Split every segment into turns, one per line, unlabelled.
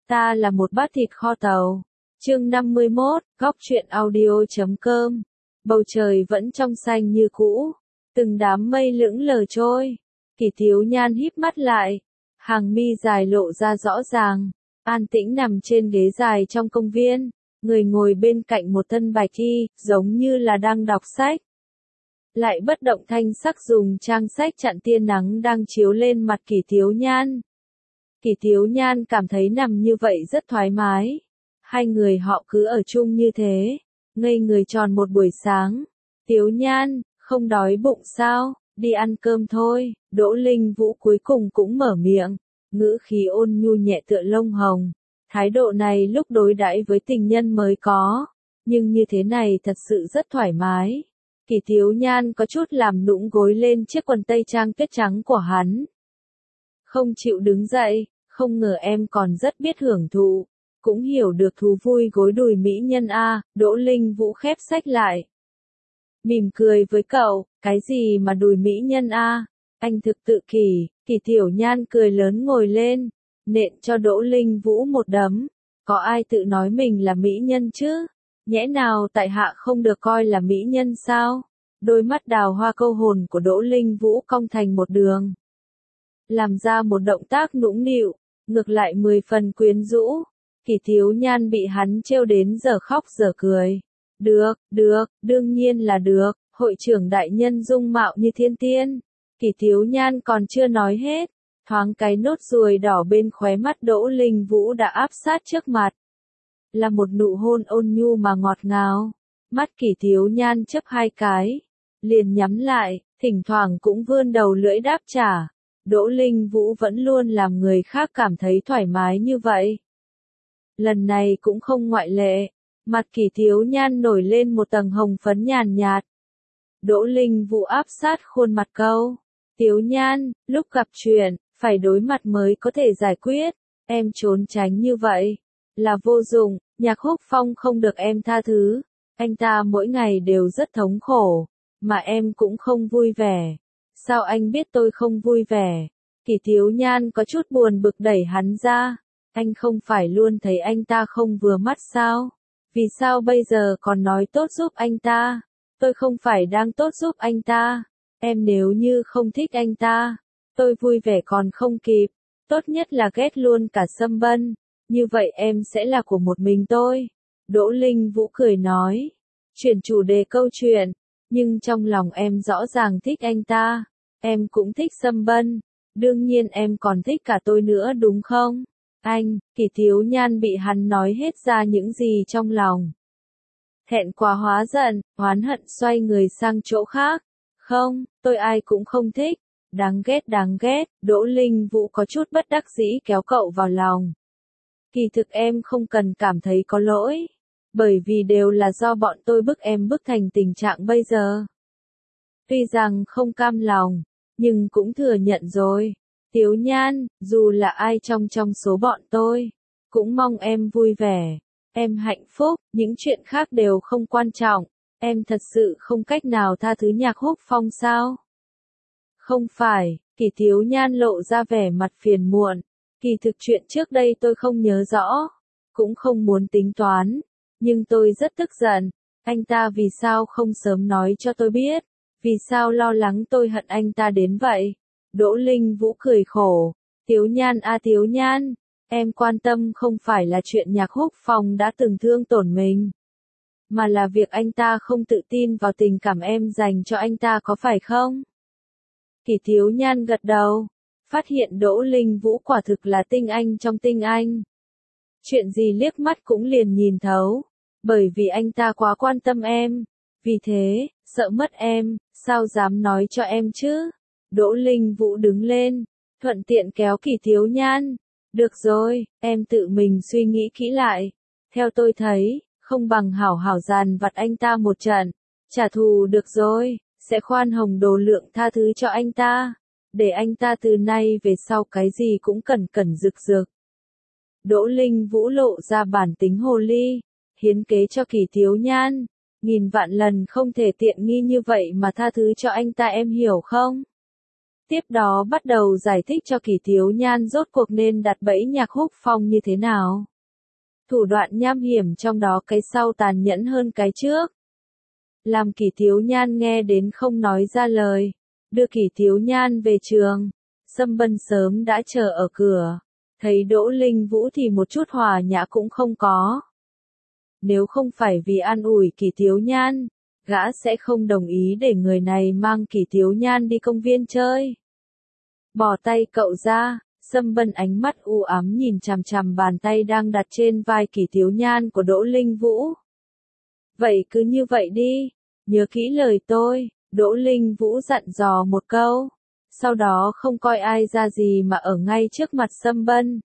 Ta là một bát thịt kho tàu. Chương 51, góc truyện audio.com. Bầu trời vẫn trong xanh như cũ, từng đám mây lững lờ trôi. Kỷ Thiếu Nhan híp mắt lại, hàng mi dài lộ ra rõ ràng, an tĩnh nằm trên ghế dài trong công viên, người ngồi bên cạnh một thân bạch y, giống như là đang đọc sách. Lại bất động thanh sắc dùng trang sách chặn tia nắng đang chiếu lên mặt Kỷ Thiếu Nhan. Kỷ Thiếu Nhan cảm thấy nằm như vậy rất thoải mái. Hai người họ cứ ở chung như thế, ngây người tròn một buổi sáng. Thiếu Nhan, không đói bụng sao, đi ăn cơm thôi. Đỗ Linh Vũ cuối cùng cũng mở miệng, ngữ khí ôn nhu nhẹ tựa lông hồng. Thái độ này lúc đối đãi với tình nhân mới có, nhưng như thế này thật sự rất thoải mái. Kỷ Thiếu Nhan có chút làm nũng gối lên chiếc quần tây trang tuyết trắng của hắn. Không chịu đứng dậy, không ngờ em còn rất biết hưởng thụ, cũng hiểu được thú vui gối đùi mỹ nhân a. Đỗ Linh Vũ khép sách lại, mỉm cười với cậu, cái gì mà đùi mỹ nhân a, anh thực tự kỷ. Kỷ Tiểu Nhan cười lớn ngồi lên, nện cho Đỗ Linh Vũ một đấm. Có ai tự nói mình là mỹ nhân chứ? Nhẽ nào tại hạ không được coi là mỹ nhân sao? Đôi mắt đào hoa câu hồn của Đỗ Linh Vũ cong thành một đường, làm ra một động tác nũng nịu, ngược lại 10 phần quyến rũ. Kỷ Thiếu Nhan bị hắn trêu đến giờ khóc giờ cười. Được, đương nhiên là được, hội trưởng đại nhân dung mạo như thiên tiên. Kỷ Thiếu Nhan còn chưa nói hết, thoáng cái nốt ruồi đỏ bên khóe mắt Đỗ Linh Vũ đã áp sát trước mặt. Là một nụ hôn ôn nhu mà ngọt ngào. Mắt Kỷ Thiếu Nhan chớp hai cái, liền nhắm lại, thỉnh thoảng cũng vươn đầu lưỡi đáp trả. Đỗ Linh Vũ vẫn luôn làm người khác cảm thấy thoải mái như vậy. Lần này cũng không ngoại lệ, mặt Kỷ Thiếu Nhan nổi lên một tầng hồng phấn nhàn nhạt. Đỗ Linh Vũ áp sát khuôn mặt câu, Thiếu Nhan, lúc gặp chuyện, phải đối mặt mới có thể giải quyết, em trốn tránh như vậy, là vô dụng. Nhạc Húc Phong không được em tha thứ, anh ta mỗi ngày đều rất thống khổ, mà em cũng không vui vẻ. Sao anh biết tôi không vui vẻ? Kỷ Thiếu Nhan có chút buồn bực đẩy hắn ra. Anh không phải luôn thấy anh ta không vừa mắt sao? Vì sao bây giờ còn nói tốt giúp anh ta? Tôi không phải đang tốt giúp anh ta. Em nếu như không thích anh ta, tôi vui vẻ còn không kịp. Tốt nhất là ghét luôn cả Sâm Bân. Như vậy em sẽ là của một mình tôi. Đỗ Linh Vũ cười nói. Chuyển chủ đề câu chuyện. Nhưng trong lòng em rõ ràng thích anh ta. Em cũng thích Sâm Bân. Đương nhiên em còn thích cả tôi nữa đúng không? Anh, Kỷ Thiếu Nhan bị hắn nói hết ra những gì trong lòng. Thẹn quá hóa giận, oán hận xoay người sang chỗ khác. Không, tôi ai cũng không thích. Đáng ghét. Đỗ Linh Vũ có chút bất đắc dĩ kéo cậu vào lòng. Kỳ thực em không cần cảm thấy có lỗi. Bởi vì đều là do bọn tôi bức em bức thành tình trạng bây giờ. Tuy rằng không cam lòng, nhưng cũng thừa nhận rồi. Thiếu Nhan, dù là ai trong số bọn tôi, cũng mong em vui vẻ, em hạnh phúc, những chuyện khác đều không quan trọng. Em thật sự không cách nào tha thứ Nhạc Húc Phong sao? Không phải. Kỷ Thiếu Nhan lộ ra vẻ mặt phiền muộn. Kỳ thực chuyện trước đây tôi không nhớ rõ, cũng không muốn tính toán, nhưng tôi rất tức giận. Anh ta vì sao không sớm nói cho tôi biết? Vì sao lo lắng tôi hận anh ta đến vậy? Đỗ Linh Vũ cười khổ. Thiếu Nhan a Thiếu Nhan, em quan tâm không phải là chuyện Nhạc Húc Phong đã từng thương tổn mình, mà là việc anh ta không tự tin vào tình cảm em dành cho anh ta có phải không? Kỷ Thiếu Nhan gật đầu, phát hiện Đỗ Linh Vũ quả thực là tinh anh trong tinh anh. Chuyện gì liếc mắt cũng liền nhìn thấu, bởi vì anh ta quá quan tâm em. Vì thế, sợ mất em, sao dám nói cho em chứ? Đỗ Linh Vũ đứng lên, thuận tiện kéo Kỷ Thiếu Nhan. Được rồi, em tự mình suy nghĩ kỹ lại. Theo tôi thấy, không bằng hảo hảo dàn vặt anh ta một trận. Trả thù được rồi, sẽ khoan hồng độ lượng tha thứ cho anh ta. Để anh ta từ nay về sau cái gì cũng cẩn cẩn rực rực. Đỗ Linh Vũ lộ ra bản tính hồ ly, hiến kế cho Kỷ Thiếu Nhan. Nghìn vạn lần không thể tiện nghi như vậy mà tha thứ cho anh ta em hiểu không? Tiếp đó bắt đầu giải thích cho Kỷ Thiếu Nhan rốt cuộc nên đặt bẫy Nhạc Húc Phong như thế nào. Thủ đoạn nham hiểm trong đó cái sau tàn nhẫn hơn cái trước. Làm Kỷ Thiếu Nhan nghe đến không nói ra lời. Đưa Kỷ Thiếu Nhan về trường. Sâm Bân sớm đã chờ ở cửa. Thấy Đỗ Linh Vũ thì một chút hòa nhã cũng không có. Nếu không phải vì an ủi Kỷ Thiếu Nhan, gã sẽ không đồng ý để người này mang Kỷ Thiếu Nhan đi công viên chơi. Bỏ tay cậu ra, Sâm Bân ánh mắt u ám nhìn chằm chằm bàn tay đang đặt trên vai Kỷ Thiếu Nhan của Đỗ Linh Vũ. Vậy cứ như vậy đi, nhớ kỹ lời tôi, Đỗ Linh Vũ dặn dò một câu. Sau đó không coi ai ra gì mà ở ngay trước mặt Sâm Bân.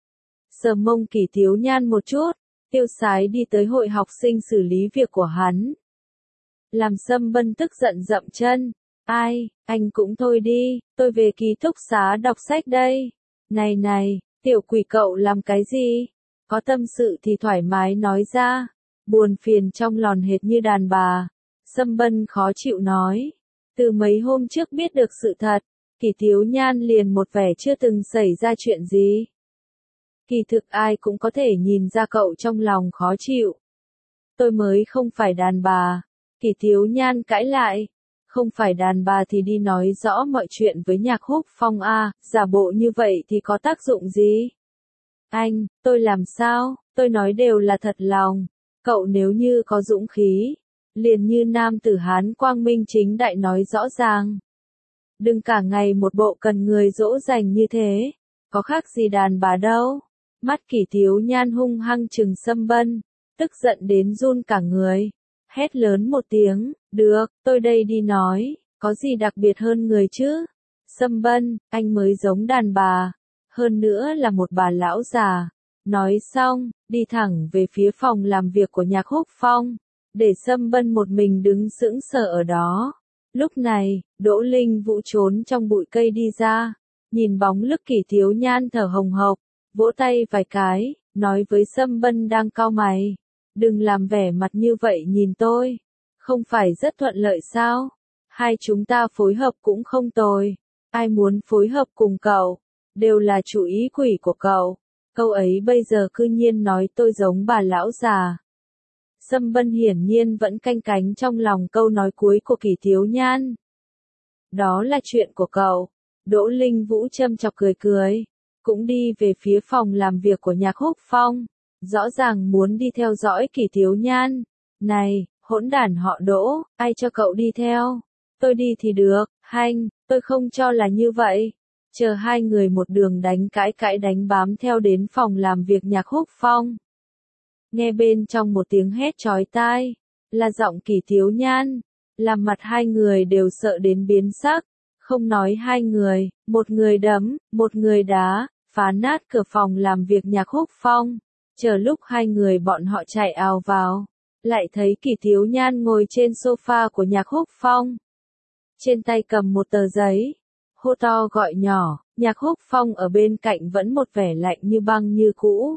Sờ mông Kỷ Thiếu Nhan một chút, tiêu sái đi tới hội học sinh xử lý việc của hắn. Làm Sâm Bân tức giận dậm chân. Ai, anh cũng thôi đi, tôi về ký túc xá đọc sách đây. Này này, tiểu quỷ cậu làm cái gì? Có tâm sự thì thoải mái nói ra. Buồn phiền trong lòn hệt như đàn bà. Sâm Bân khó chịu nói. Từ mấy hôm trước biết được sự thật, Kỷ Thiếu Nhan liền một vẻ chưa từng xảy ra chuyện gì. Kỳ thực ai cũng có thể nhìn ra cậu trong lòng khó chịu. Tôi mới không phải đàn bà. Kỷ Thiếu Nhan cãi lại. Không phải đàn bà thì đi nói rõ mọi chuyện với Nhạc Húc Phong a, giả bộ như vậy thì có tác dụng gì? Anh, tôi làm sao? Tôi nói đều là thật lòng. Cậu nếu như có dũng khí, liền như nam tử Hán quang minh chính đại nói rõ ràng. Đừng cả ngày một bộ cần người dỗ dành như thế, có khác gì đàn bà đâu. Mắt Kỷ Thiếu Nhan hung hăng trừng Sâm Bân, tức giận đến run cả người. Hét lớn một tiếng, được, tôi đây đi nói, có gì đặc biệt hơn người chứ? Sâm Bân, anh mới giống đàn bà, hơn nữa là một bà lão già. Nói xong, đi thẳng về phía phòng làm việc của Nhạc Húc Phong, để Sâm Bân một mình đứng sững sờ ở đó. Lúc này, Đỗ Linh Vũ trốn trong bụi cây đi ra, nhìn bóng lức Kỷ Thiếu Nhan thở hồng hộc, vỗ tay vài cái, nói với Sâm Bân đang cau mày. Đừng làm vẻ mặt như vậy nhìn tôi. Không phải rất thuận lợi sao? Hai chúng ta phối hợp cũng không tồi. Ai muốn phối hợp cùng cậu? Đều là chủ ý quỷ của cậu. Câu ấy bây giờ cư nhiên nói tôi giống bà lão già. Sâm Bân hiển nhiên vẫn canh cánh trong lòng câu nói cuối của Kỷ Thiếu Nhan. Đó là chuyện của cậu. Đỗ Linh Vũ châm chọc cười cười. Cũng đi về phía phòng làm việc của Nhạc Húc Phong. Rõ ràng muốn đi theo dõi Kỷ Thiếu Nhan. Này, hỗn đản họ Đỗ, ai cho cậu đi theo? Tôi đi thì được, hanh, tôi không cho là như vậy. Chờ hai người một đường đánh cãi đánh bám theo đến phòng làm việc Nhạc Húc Phong. Nghe bên trong một tiếng hét chói tai, là giọng Kỷ Thiếu Nhan, làm mặt hai người đều sợ đến biến sắc. Không nói hai người, một người đấm, một người đá, phá nát cửa phòng làm việc Nhạc Húc Phong. Chờ lúc hai người bọn họ chạy ào vào, lại thấy Kỷ Thiếu Nhan ngồi trên sofa của Nhạc Húc Phong. Trên tay cầm một tờ giấy, hô to gọi nhỏ, Nhạc Húc Phong ở bên cạnh vẫn một vẻ lạnh như băng như cũ.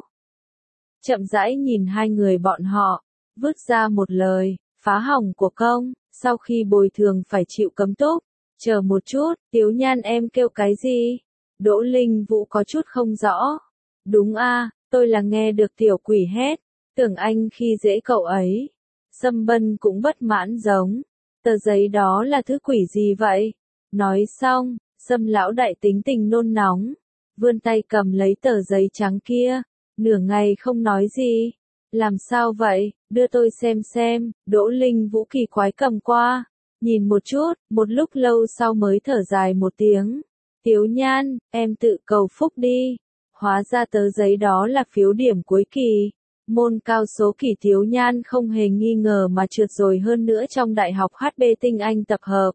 Chậm rãi nhìn hai người bọn họ, vứt ra một lời, phá hỏng của công, sau khi bồi thường phải chịu cấm túc. Chờ một chút, Thiếu Nhan em kêu cái gì? Đỗ Linh Vũ có chút không rõ. Đúng a, tôi là nghe được tiểu quỷ hét, tưởng anh khi dễ cậu ấy. Sâm Bân cũng bất mãn giống. Tờ giấy đó là thứ quỷ gì vậy? Nói xong, Sâm lão đại tính tình nôn nóng, vươn tay cầm lấy tờ giấy trắng kia, nửa ngày không nói gì. Làm sao vậy, đưa tôi xem, Đỗ Linh Vũ kỳ quái cầm qua, nhìn một chút, một lúc lâu sau mới thở dài một tiếng. Thiếu Nhan, em tự cầu phúc đi. Hóa ra tờ giấy đó là phiếu điểm cuối kỳ. Môn cao số Kỷ Thiếu Nhan không hề nghi ngờ mà trượt rồi, hơn nữa trong đại học HB tinh anh tập hợp.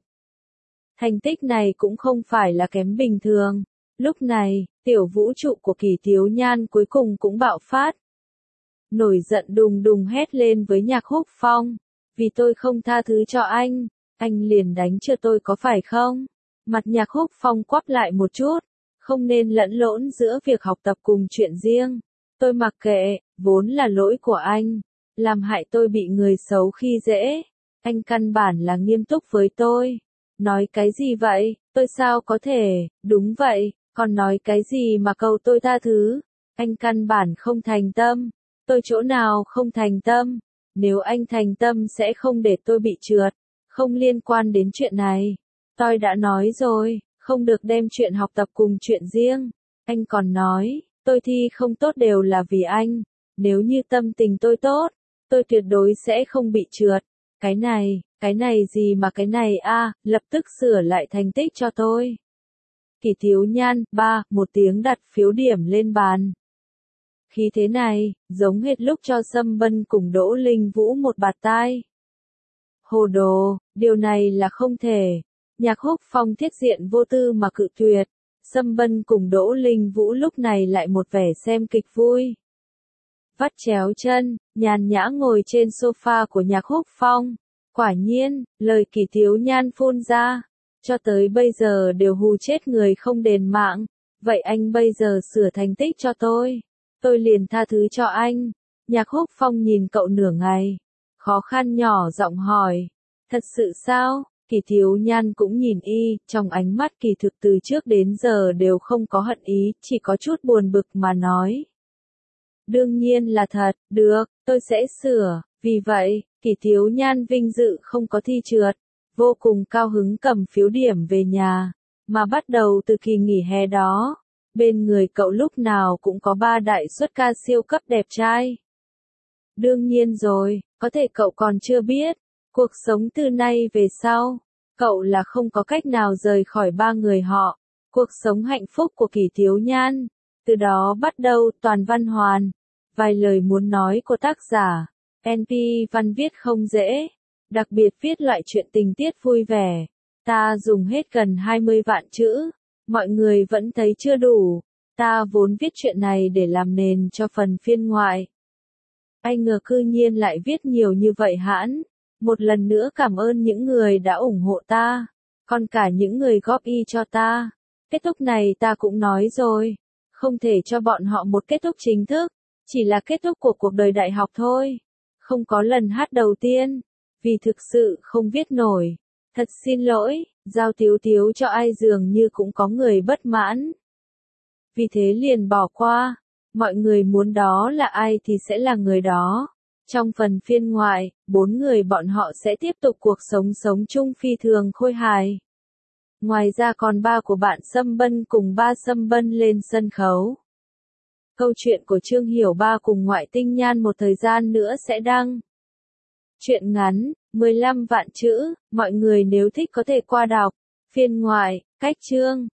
Thành tích này cũng không phải là kém bình thường. Lúc này, tiểu vũ trụ của Kỷ Thiếu Nhan cuối cùng cũng bạo phát. Nổi giận đùng đùng hét lên với Nhạc Húc Phong. Vì tôi không tha thứ cho anh liền đánh cho tôi có phải không? Mặt Nhạc Húc Phong quắp lại một chút. Không nên lẫn lộn giữa việc học tập cùng chuyện riêng. Tôi mặc kệ, vốn là lỗi của anh. Làm hại tôi bị người xấu khi dễ. Anh căn bản là nghiêm túc với tôi. Nói cái gì vậy, tôi sao có thể, đúng vậy, còn nói cái gì mà cầu tôi tha thứ, anh căn bản không thành tâm, tôi chỗ nào không thành tâm, nếu anh thành tâm sẽ không để tôi bị trượt, không liên quan đến chuyện này, tôi đã nói rồi, không được đem chuyện học tập cùng chuyện riêng, anh còn nói, tôi thi không tốt đều là vì anh, nếu như tâm tình tôi tốt, tôi tuyệt đối sẽ không bị trượt, cái này gì mà cái này a, lập tức sửa lại thành tích cho tôi. Kỷ Thiếu Nhan, 3, một tiếng đặt phiếu điểm lên bàn. Khí thế này, giống hệt lúc cho Sâm Bân cùng Đỗ Linh Vũ một bạt tai. Hồ đồ, điều này là không thể. Nhạc Húc Phong thiết diện vô tư mà cự tuyệt. Sâm Bân cùng Đỗ Linh Vũ lúc này lại một vẻ xem kịch vui. Vắt chéo chân, nhàn nhã ngồi trên sofa của Nhạc Húc Phong. Quả nhiên, lời Kỷ Thiếu Nhan phun ra, cho tới bây giờ đều hù chết người không đền mạng. Vậy anh bây giờ sửa thành tích cho tôi liền tha thứ cho anh. Nhạc Húc Phong nhìn cậu nửa ngày, khó khăn nhỏ giọng hỏi, thật sự sao? Kỷ Thiếu Nhan cũng nhìn y, trong ánh mắt kỳ thực từ trước đến giờ đều không có hận ý, chỉ có chút buồn bực mà nói. Đương nhiên là thật, được, tôi sẽ sửa, vì vậy, Kỷ Thiếu Nhan vinh dự không có thi trượt, vô cùng cao hứng cầm phiếu điểm về nhà, mà bắt đầu từ kỳ nghỉ hè đó, bên người cậu lúc nào cũng có 3 đại xuất ca siêu cấp đẹp trai. Đương nhiên rồi, có thể cậu còn chưa biết, cuộc sống từ nay về sau, cậu là không có cách nào rời khỏi 3 người họ, cuộc sống hạnh phúc của Kỷ Thiếu Nhan, từ đó bắt đầu toàn văn hoàn, vài lời muốn nói của tác giả, NP văn viết không dễ, đặc biệt viết loại chuyện tình tiết vui vẻ, ta dùng hết gần 20 vạn chữ, mọi người vẫn thấy chưa đủ, ta vốn viết chuyện này để làm nền cho phần phiên ngoại. Ai ngờ cư nhiên lại viết nhiều như vậy hãn. Một lần nữa cảm ơn những người đã ủng hộ ta, còn cả những người góp ý cho ta. Kết thúc này ta cũng nói rồi, không thể cho bọn họ một kết thúc chính thức, chỉ là kết thúc của cuộc đời đại học thôi. Không có lần hát đầu tiên, vì thực sự không viết nổi. Thật xin lỗi, giao Tiếu Tiếu cho ai dường như cũng có người bất mãn. Vì thế liền bỏ qua, mọi người muốn đó là ai thì sẽ là người đó. Trong phần phiên ngoại, 4 người bọn họ sẽ tiếp tục cuộc sống sống chung phi thường khôi hài. Ngoài ra còn 3 của bạn Sâm Bân cùng 3 Sâm Bân lên sân khấu. Câu chuyện của Trương Hiểu Ba cùng Ngoại Tinh Nhan một thời gian nữa sẽ đăng. Chuyện ngắn, 15 vạn chữ, mọi người nếu thích có thể qua đọc. Phiên ngoại, cách chương.